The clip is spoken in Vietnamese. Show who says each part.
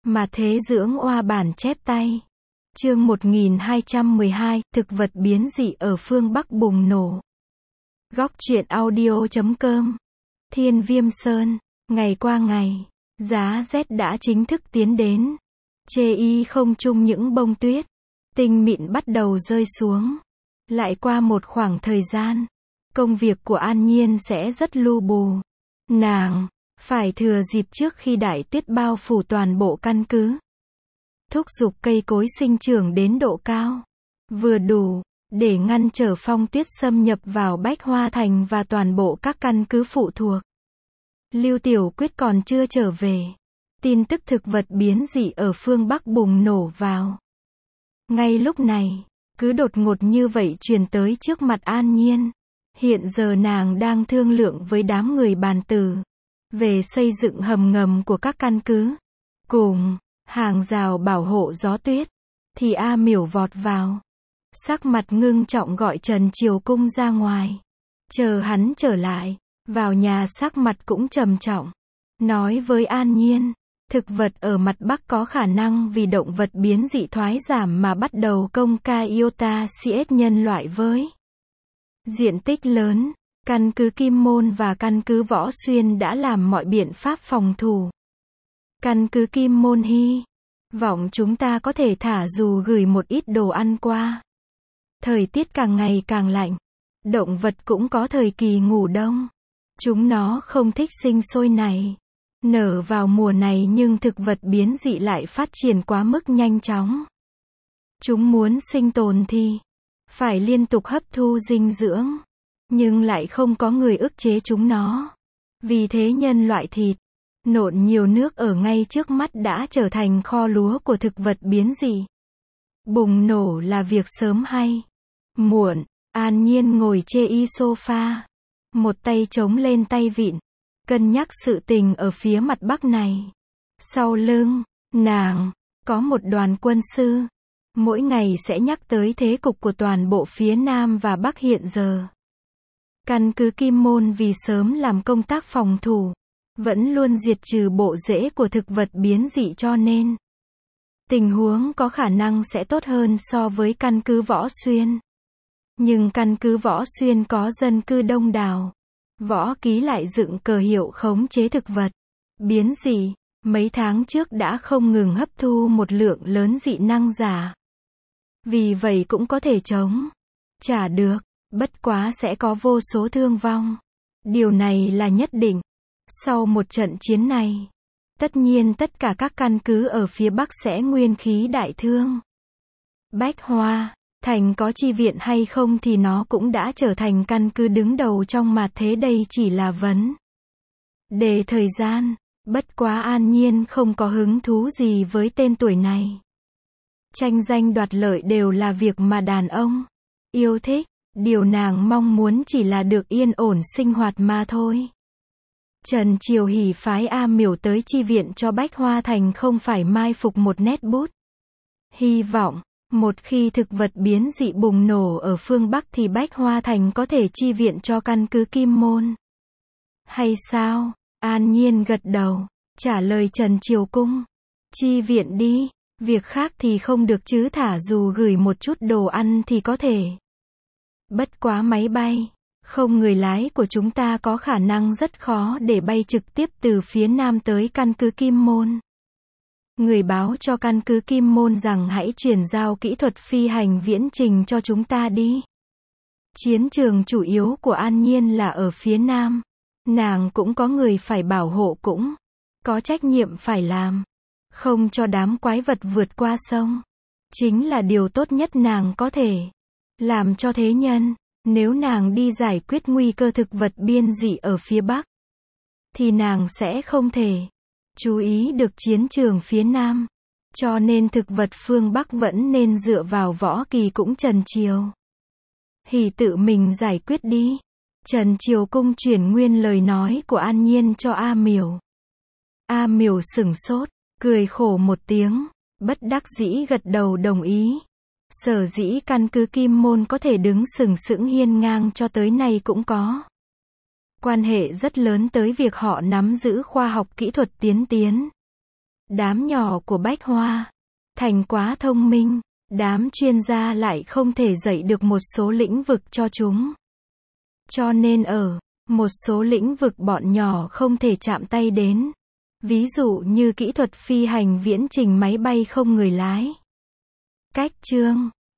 Speaker 1: Mà thế dưỡng oa bản chép tay. Chương 1212, thực vật biến dị ở phương Bắc bùng nổ. Góc truyện audio.com. Thiên Viêm Sơn, ngày qua ngày, giá rét đã chính thức tiến đến. Chê y không trung những bông tuyết tinh mịn bắt đầu rơi xuống. Lại qua một khoảng thời gian, công việc của An Nhiên sẽ rất lu bù. Nàng phải thừa dịp trước khi đại tuyết bao phủ toàn bộ căn cứ, thúc giục cây cối sinh trưởng đến độ cao vừa đủ để ngăn trở phong tuyết xâm nhập vào Bách Hoa Thành và toàn bộ các căn cứ phụ thuộc. Lưu Tiểu Quyết còn chưa trở về, tin tức thực vật biến dị ở phương Bắc bùng nổ vào. Ngay lúc này, cứ đột ngột như vậy truyền tới trước mặt An Nhiên. Hiện giờ nàng đang thương lượng với đám người bàn tử về xây dựng hầm ngầm của các căn cứ, cùng hàng rào bảo hộ gió tuyết. Thì A Miểu vọt vào, sắc mặt ngưng trọng gọi Trần Triều Cung ra ngoài. Chờ hắn trở lại, vào nhà sắc mặt cũng trầm trọng, nói với An Nhiên, thực vật ở mặt Bắc có khả năng vì động vật biến dị thoái giảm mà bắt đầu công ca iota CS nhân loại với diện tích lớn. Căn cứ Kim Môn và căn cứ Võ Xuyên đã làm mọi biện pháp phòng thủ. Căn cứ Kim Môn hy vọng chúng ta có thể thả dù gửi một ít đồ ăn qua. Thời tiết càng ngày càng lạnh, động vật cũng có thời kỳ ngủ đông. Chúng nó không thích sinh sôi này nở vào mùa này, nhưng thực vật biến dị lại phát triển quá mức nhanh chóng. Chúng muốn sinh tồn thì phải liên tục hấp thu dinh dưỡng, nhưng lại không có người ức chế chúng nó. Vì thế nhân loại thịt nộn nhiều nước ở ngay trước mắt đã trở thành kho lúa của thực vật biến dị. Bùng nổ là việc sớm hay muộn. An Nhiên ngồi chê y sofa, một tay chống lên tay vịn, cân nhắc sự tình ở phía mặt Bắc này. Sau lưng nàng có một đoàn quân sư, mỗi ngày sẽ nhắc tới thế cục của toàn bộ phía Nam và Bắc hiện giờ. Căn cứ Kim Môn vì sớm làm công tác phòng thủ, vẫn luôn diệt trừ bộ rễ của thực vật biến dị, cho nên tình huống có khả năng sẽ tốt hơn so với căn cứ Võ Xuyên. Nhưng căn cứ Võ Xuyên có dân cư đông đảo, Võ Ký lại dựng cờ hiệu khống chế thực vật biến dị, mấy tháng trước đã không ngừng hấp thu một lượng lớn dị năng giả. Vì vậy cũng có thể chống trả được, bất quá sẽ có vô số thương vong. Điều này là nhất định. Sau một trận chiến này, tất nhiên tất cả các căn cứ ở phía Bắc sẽ nguyên khí đại thương. Bách Hoa Thành có chi viện hay không thì nó cũng đã trở thành căn cứ đứng đầu trong mặt thế, đây chỉ là vấn đề thời gian. Bất quá An Nhiên không có hứng thú gì với tên tuổi này. Tranh danh đoạt lợi đều là việc mà đàn ông yêu thích. Điều nàng mong muốn chỉ là được yên ổn sinh hoạt mà thôi. Trần Triều Hỷ phái A Miểu tới chi viện cho Bách Hoa Thành không phải mai phục một nét bút. Hy vọng, một khi thực vật biến dị bùng nổ ở phương Bắc thì Bách Hoa Thành có thể chi viện cho căn cứ Kim Môn. Hay sao? An Nhiên gật đầu, trả lời Trần Triều Cung. Chi viện đi, việc khác thì không được chứ, thả dù gửi một chút đồ ăn thì có thể. Bất quá máy bay không người lái của chúng ta có khả năng rất khó để bay trực tiếp từ phía Nam tới căn cứ Kim Môn. Người báo cho căn cứ Kim Môn rằng hãy chuyển giao kỹ thuật phi hành viễn trình cho chúng ta đi. Chiến trường chủ yếu của An Nhiên là ở phía Nam. Nàng cũng có người phải bảo hộ, cũng có trách nhiệm phải làm. Không cho đám quái vật vượt qua sông chính là điều tốt nhất nàng có thể làm cho thế nhân. Nếu nàng đi giải quyết nguy cơ thực vật biến dị ở phía Bắc, thì nàng sẽ không thể chú ý được chiến trường phía Nam. Cho nên thực vật phương Bắc vẫn nên dựa vào Võ Kỳ cũng Trần Triều Hỷ tự mình giải quyết đi. Trần Triều Cung chuyển nguyên lời nói của An Nhiên cho A Miểu. A Miểu sửng sốt, cười khổ một tiếng, bất đắc dĩ gật đầu đồng ý. Sở dĩ căn cứ Kim Môn có thể đứng sừng sững hiên ngang cho tới nay cũng có quan hệ rất lớn tới việc họ nắm giữ khoa học kỹ thuật tiên tiến. Đám nhỏ của Bách Hoa thành quá thông minh, đám chuyên gia lại không thể dạy được một số lĩnh vực cho chúng. Cho nên ở một số lĩnh vực bọn nhỏ không thể chạm tay đến. Ví dụ như kỹ thuật phi hành viễn trình máy bay không người lái. Cách chương